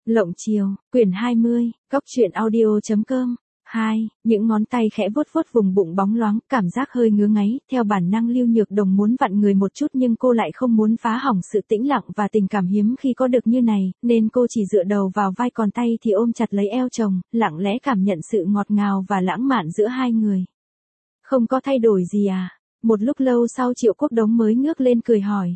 Lộng chiều, quyển 20, góc truyện audio.com. 2. Những ngón tay khẽ vuốt vuốt vùng bụng bóng loáng, cảm giác hơi ngứa ngáy, theo bản năng Lưu Nhược Đồng muốn vặn người một chút nhưng cô lại không muốn phá hỏng sự tĩnh lặng và tình cảm hiếm khi có được như này, nên cô chỉ dựa đầu vào vai còn tay thì ôm chặt lấy eo chồng, lặng lẽ cảm nhận sự ngọt ngào và lãng mạn giữa hai người. Không có thay đổi gì à? Một lúc lâu sau Triệu Quốc Đống mới ngước lên cười hỏi.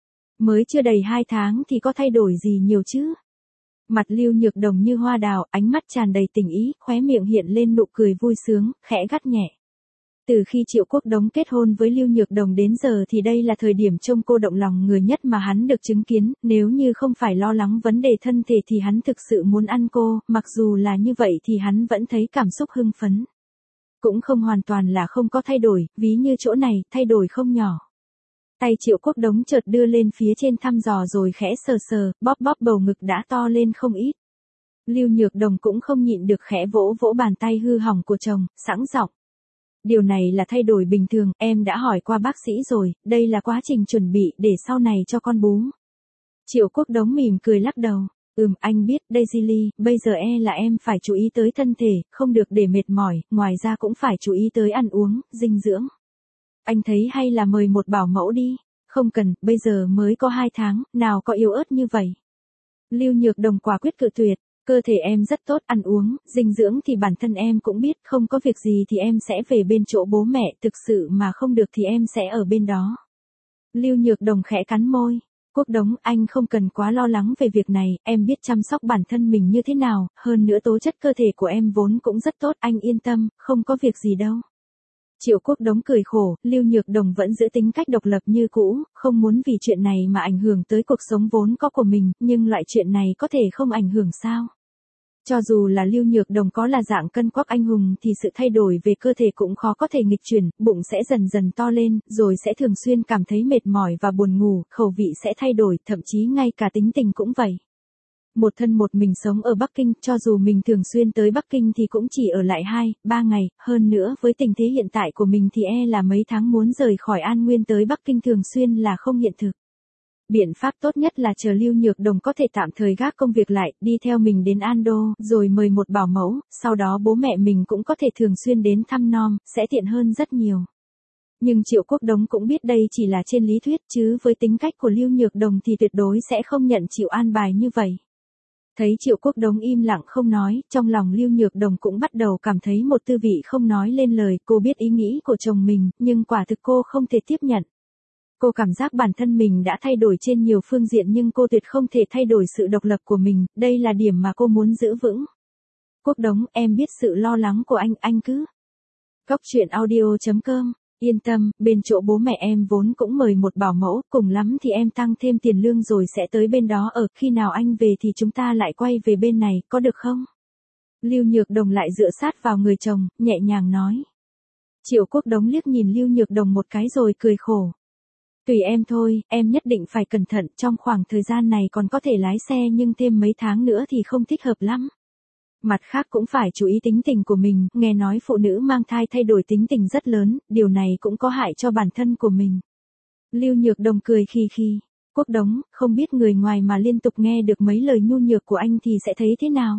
Mới chưa đầy 2 tháng thì có thay đổi gì nhiều chứ? Mặt Lưu Nhược Đồng như hoa đào, ánh mắt tràn đầy tình ý, khóe miệng hiện lên nụ cười vui sướng, khẽ gắt nhẹ. Từ khi Triệu Quốc Đống kết hôn với Lưu Nhược Đồng đến giờ thì đây là thời điểm trông cô động lòng người nhất mà hắn được chứng kiến, nếu như không phải lo lắng vấn đề thân thể thì hắn thực sự muốn ăn cô, mặc dù là như vậy thì hắn vẫn thấy cảm xúc hưng phấn. Cũng không hoàn toàn là không có thay đổi, ví như chỗ này, thay đổi không nhỏ. Tay Triệu Quốc Đống chợt đưa lên phía trên thăm dò rồi khẽ sờ sờ, bóp bóp bầu ngực đã to lên không ít. Lưu Nhược Đồng cũng không nhịn được khẽ vỗ vỗ bàn tay hư hỏng của chồng, sẵn giọng. Điều này là thay đổi bình thường, em đã hỏi qua bác sĩ rồi, đây là quá trình chuẩn bị để sau này cho con bú. Triệu Quốc Đống mỉm cười lắc đầu. Anh biết, Daisy Lee, bây giờ là em phải chú ý tới thân thể, không được để mệt mỏi, ngoài ra cũng phải chú ý tới ăn uống, dinh dưỡng. Anh thấy hay là mời một bảo mẫu đi. Không cần, bây giờ mới có 2 tháng, nào có yếu ớt như vậy. Lưu Nhược Đồng quả quyết cự tuyệt, cơ thể em rất tốt, ăn uống, dinh dưỡng thì bản thân em cũng biết, không có việc gì thì em sẽ về bên chỗ bố mẹ, thực sự mà không được thì em sẽ ở bên đó. Lưu Nhược Đồng khẽ cắn môi. Quốc Đống, anh không cần quá lo lắng về việc này, em biết chăm sóc bản thân mình như thế nào, hơn nữa tố chất cơ thể của em vốn cũng rất tốt, anh yên tâm, không có việc gì đâu. Triệu Quốc Đống cười khổ, Lưu Nhược Đồng vẫn giữ tính cách độc lập như cũ, không muốn vì chuyện này mà ảnh hưởng tới cuộc sống vốn có của mình, nhưng loại chuyện này có thể không ảnh hưởng sao? Cho dù là Lưu Nhược Đồng có là dạng cân quắc anh hùng thì sự thay đổi về cơ thể cũng khó có thể nghịch chuyển, bụng sẽ dần dần to lên, rồi sẽ thường xuyên cảm thấy mệt mỏi và buồn ngủ, khẩu vị sẽ thay đổi, thậm chí ngay cả tính tình cũng vậy. Một thân một mình sống ở Bắc Kinh, cho dù mình thường xuyên tới Bắc Kinh thì cũng chỉ ở lại 2-3 ngày, hơn nữa với tình thế hiện tại của mình thì là mấy tháng muốn rời khỏi An Nguyên tới Bắc Kinh thường xuyên là không hiện thực. Biện pháp tốt nhất là chờ Lưu Nhược Đồng có thể tạm thời gác công việc lại, đi theo mình đến An Đô, rồi mời một bảo mẫu, sau đó bố mẹ mình cũng có thể thường xuyên đến thăm nom, sẽ tiện hơn rất nhiều. Nhưng Triệu Quốc Đống cũng biết đây chỉ là trên lý thuyết chứ với tính cách của Lưu Nhược Đồng thì tuyệt đối sẽ không nhận chịu an bài như vậy. Thấy Triệu Quốc Đống im lặng không nói, trong lòng Lưu Nhược Đồng cũng bắt đầu cảm thấy một tư vị không nói lên lời, cô biết ý nghĩ của chồng mình, nhưng quả thực cô không thể tiếp nhận. Cô cảm giác bản thân mình đã thay đổi trên nhiều phương diện nhưng cô tuyệt không thể thay đổi sự độc lập của mình, đây là điểm mà cô muốn giữ vững. Quốc Đống, em biết sự lo lắng của anh cứ. Góc truyện audio.com. Yên tâm, bên chỗ bố mẹ em vốn cũng mời một bảo mẫu, cùng lắm thì em tăng thêm tiền lương rồi sẽ tới bên đó ở, khi nào anh về thì chúng ta lại quay về bên này, có được không? Lưu Nhược Đồng lại dựa sát vào người chồng, nhẹ nhàng nói. Triệu Quốc Đống liếc nhìn Lưu Nhược Đồng một cái rồi cười khổ. Tùy em thôi, em nhất định phải cẩn thận, trong khoảng thời gian này còn có thể lái xe nhưng thêm mấy tháng nữa thì không thích hợp lắm. Mặt khác cũng phải chú ý tính tình của mình, nghe nói phụ nữ mang thai thay đổi tính tình rất lớn, điều này cũng có hại cho bản thân của mình. Lưu Nhược Đồng cười khi. Quốc Đống, không biết người ngoài mà liên tục nghe được mấy lời nhu nhược của anh thì sẽ thấy thế nào?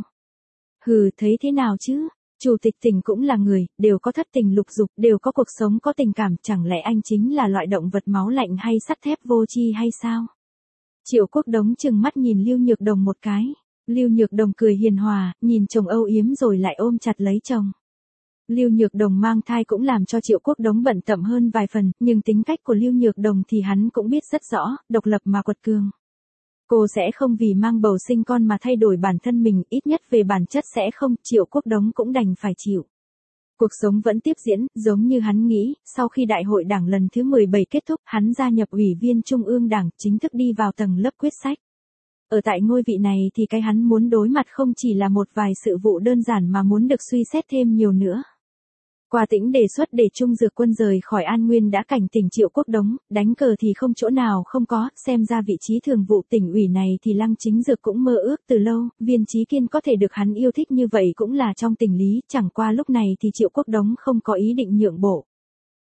Thấy thế nào chứ? Chủ tịch Tỉnh cũng là người, đều có thất tình lục dục, đều có cuộc sống có tình cảm, chẳng lẽ anh chính là loại động vật máu lạnh hay sắt thép vô tri hay sao? Triệu Quốc Đống trừng mắt nhìn Lưu Nhược Đồng một cái. Lưu Nhược Đồng cười hiền hòa, nhìn chồng âu yếm rồi lại ôm chặt lấy chồng. Lưu Nhược Đồng mang thai cũng làm cho Triệu Quốc Đống bận tâm hơn vài phần, nhưng tính cách của Lưu Nhược Đồng thì hắn cũng biết rất rõ, độc lập mà quật cường. Cô sẽ không vì mang bầu sinh con mà thay đổi bản thân mình, ít nhất về bản chất sẽ không, Triệu Quốc Đống cũng đành phải chịu. Cuộc sống vẫn tiếp diễn, giống như hắn nghĩ, sau khi đại hội đảng lần thứ 17 kết thúc, hắn gia nhập Ủy viên Trung ương Đảng, chính thức đi vào tầng lớp quyết sách. Ở tại ngôi vị này thì cái hắn muốn đối mặt không chỉ là một vài sự vụ đơn giản mà muốn được suy xét thêm nhiều nữa. Qua Tĩnh đề xuất để Trung Dược Quân rời khỏi An Nguyên đã cảnh tỉnh Triệu Quốc Đống, đánh cờ thì không chỗ nào không có, xem ra vị trí thường vụ tỉnh ủy này thì Lăng Chính Dược cũng mơ ước từ lâu, Viên Chí Kiên có thể được hắn yêu thích như vậy cũng là trong tình lý, chẳng qua lúc này thì Triệu Quốc Đống không có ý định nhượng bộ.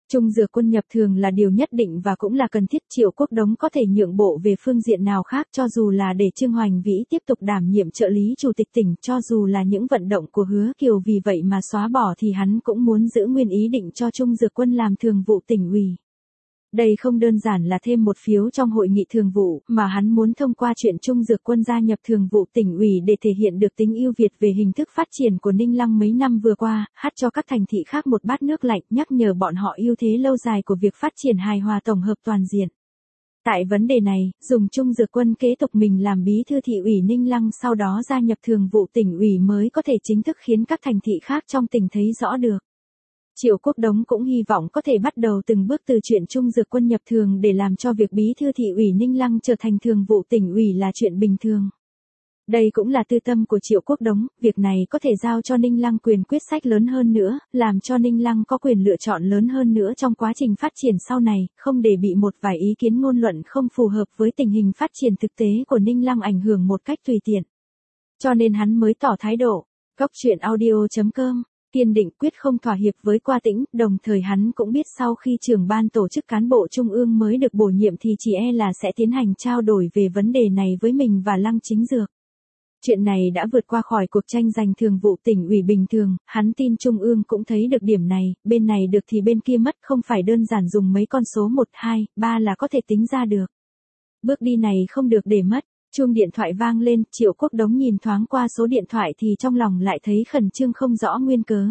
Trung Dược Quân nhập thường là điều nhất định và cũng là cần thiết. Triệu Quốc Đống có thể nhượng bộ về phương diện nào khác, cho dù là để Trương Hoành Vĩ tiếp tục đảm nhiệm trợ lý chủ tịch tỉnh, cho dù là những vận động của Hứa Kiều vì vậy mà xóa bỏ thì hắn cũng muốn giữ nguyên ý định cho Trung Dược Quân làm thường vụ tỉnh ủy. Đây không đơn giản là thêm một phiếu trong hội nghị thường vụ, mà hắn muốn thông qua chuyện Trung Dược Quân gia nhập thường vụ tỉnh ủy để thể hiện được tính ưu việt về hình thức phát triển của Ninh Lăng mấy năm vừa qua, hắt cho các thành thị khác một bát nước lạnh, nhắc nhở bọn họ ưu thế lâu dài của việc phát triển hài hòa tổng hợp toàn diện. Tại vấn đề này, dùng Trung Dược Quân kế tục mình làm bí thư thị ủy Ninh Lăng sau đó gia nhập thường vụ tỉnh ủy mới có thể chính thức khiến các thành thị khác trong tỉnh thấy rõ được. Triệu Quốc Đống cũng hy vọng có thể bắt đầu từng bước từ chuyện Trung Dược Quân nhập thường để làm cho việc bí thư thị ủy Ninh Lăng trở thành thường vụ tỉnh ủy là chuyện bình thường. Đây cũng là tư tâm của Triệu Quốc Đống, việc này có thể giao cho Ninh Lăng quyền quyết sách lớn hơn nữa, làm cho Ninh Lăng có quyền lựa chọn lớn hơn nữa trong quá trình phát triển sau này, không để bị một vài ý kiến ngôn luận không phù hợp với tình hình phát triển thực tế của Ninh Lăng ảnh hưởng một cách tùy tiện. Cho nên hắn mới tỏ thái độ. Góc truyện audio.com kiên định quyết không thỏa hiệp với Qua Tĩnh, đồng thời hắn cũng biết sau khi trưởng ban tổ chức cán bộ trung ương mới được bổ nhiệm thì chỉ là sẽ tiến hành trao đổi về vấn đề này với mình và Lăng Chính Dược. Chuyện này đã vượt qua khỏi cuộc tranh giành thường vụ tỉnh ủy bình thường, hắn tin trung ương cũng thấy được điểm này, bên này được thì bên kia mất, không phải đơn giản dùng mấy con số 1, 2, 3 là có thể tính ra được. Bước đi này không được để mất. Chuông điện thoại vang lên, Triệu Quốc Đống nhìn thoáng qua số điện thoại thì trong lòng lại thấy khẩn trương không rõ nguyên cớ.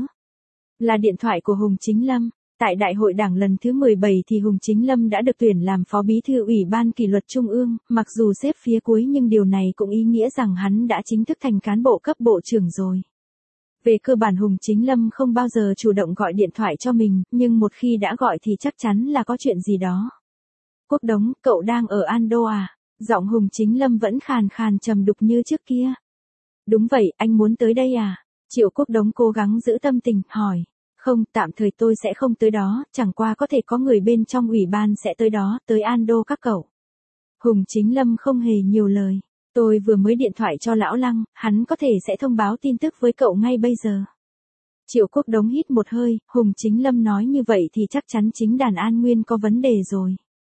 Là điện thoại của Hùng Chính Lâm. Tại Đại hội Đảng lần thứ 17 thì Hùng Chính Lâm đã được tuyển làm Phó Bí thư Ủy ban Kỷ luật Trung ương, mặc dù xếp phía cuối nhưng điều này cũng ý nghĩa rằng hắn đã chính thức thành cán bộ cấp bộ trưởng rồi. Về cơ bản Hùng Chính Lâm không bao giờ chủ động gọi điện thoại cho mình, nhưng một khi đã gọi thì chắc chắn là có chuyện gì đó. Quốc Đống, cậu đang ở Ando à? Giọng Hùng Chính Lâm vẫn khàn khàn trầm đục như trước kia. Đúng vậy, anh muốn tới đây à? Triệu Quốc Đống cố gắng giữ tâm tình, hỏi. Không, tạm thời tôi sẽ không tới đó, chẳng qua có thể có người bên trong ủy ban sẽ tới đó, tới Ando các cậu. Hùng Chính Lâm không hề nhiều lời. Tôi vừa mới điện thoại cho lão Lăng, hắn có thể sẽ thông báo tin tức với cậu ngay bây giờ. Triệu Quốc Đống hít một hơi, Hùng Chính Lâm nói như vậy thì chắc chắn chính đàn An Nguyên có vấn đề rồi.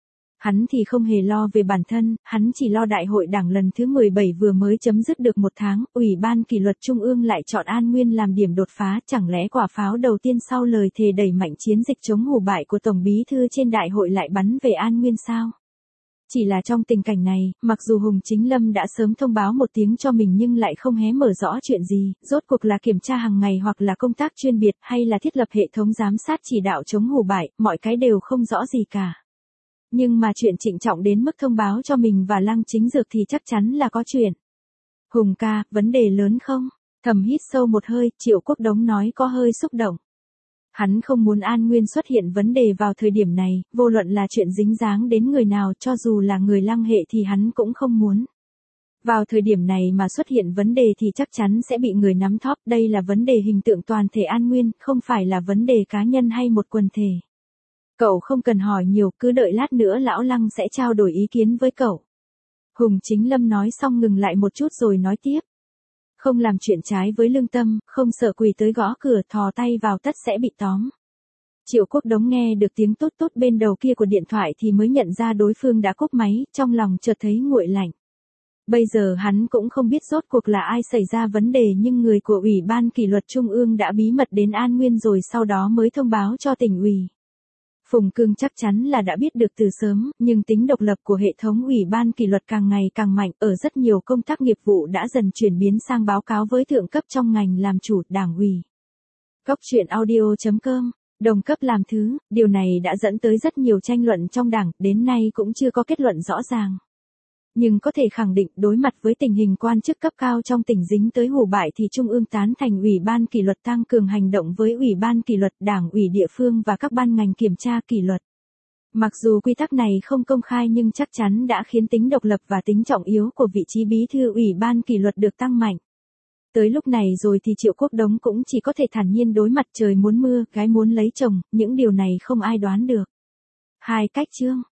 Hắn thì không hề lo về bản thân, hắn chỉ lo Đại hội Đảng lần thứ 17 vừa mới chấm dứt được một tháng, Ủy ban Kỷ luật Trung ương lại chọn An Nguyên làm điểm đột phá, chẳng lẽ quả pháo đầu tiên sau lời thề đẩy mạnh chiến dịch chống hủ bại của Tổng Bí thư trên đại hội lại bắn về An Nguyên sao? Chỉ là trong tình cảnh này, mặc dù Hùng Chính Lâm đã sớm thông báo một tiếng cho mình nhưng lại không hé mở rõ chuyện gì, rốt cuộc là kiểm tra hàng ngày hoặc là công tác chuyên biệt hay là thiết lập hệ thống giám sát chỉ đạo chống hủ bại, mọi cái đều không rõ gì cả. Nhưng mà chuyện trịnh trọng đến mức thông báo cho mình và Lăng Chính Dược thì chắc chắn là có chuyện. Hùng ca, vấn đề lớn không? Thầm hít sâu một hơi, Triệu Quốc Đống nói có hơi xúc động. Hắn không muốn An Nguyên xuất hiện vấn đề vào thời điểm này, vô luận là chuyện dính dáng đến người nào cho dù là người Lăng hệ thì hắn cũng không muốn. Vào thời điểm này mà xuất hiện vấn đề thì chắc chắn sẽ bị người nắm thóp, đây là vấn đề hình tượng toàn thể An Nguyên, không phải là vấn đề cá nhân hay một quần thể. Cậu không cần hỏi nhiều, cứ đợi lát nữa lão Lăng sẽ trao đổi ý kiến với cậu. Hùng Chính Lâm nói xong ngừng lại một chút rồi nói tiếp. Không làm chuyện trái với lương tâm, không sợ quỷ tới gõ cửa thò tay vào tất sẽ bị tóm. Triệu Quốc Đống nghe được tiếng tốt tốt bên đầu kia của điện thoại thì mới nhận ra đối phương đã cúp máy, trong lòng chợt thấy nguội lạnh. Bây giờ hắn cũng không biết rốt cuộc là ai xảy ra vấn đề nhưng người của Ủy ban Kỷ luật Trung ương đã bí mật đến An Nguyên rồi sau đó mới thông báo cho tỉnh ủy. Phùng Cương chắc chắn là đã biết được từ sớm, nhưng tính độc lập của hệ thống Ủy ban Kỷ luật càng ngày càng mạnh, ở rất nhiều công tác nghiệp vụ đã dần chuyển biến sang báo cáo với thượng cấp trong ngành làm chủ, Đảng ủy. Góc truyện audio.com, đồng cấp làm thứ, điều này đã dẫn tới rất nhiều tranh luận trong Đảng, đến nay cũng chưa có kết luận rõ ràng. Nhưng có thể khẳng định đối mặt với tình hình quan chức cấp cao trong tỉnh dính tới hủ bại thì Trung ương tán thành Ủy ban Kỷ luật tăng cường hành động với Ủy ban Kỷ luật Đảng ủy địa phương và các ban ngành kiểm tra kỷ luật. Mặc dù quy tắc này không công khai nhưng chắc chắn đã khiến tính độc lập và tính trọng yếu của vị trí bí thư Ủy ban Kỷ luật được tăng mạnh. Tới lúc này rồi thì Triệu Quốc Đống cũng chỉ có thể thản nhiên đối mặt trời muốn mưa, gái muốn lấy chồng, những điều này không ai đoán được. Hai cách chương.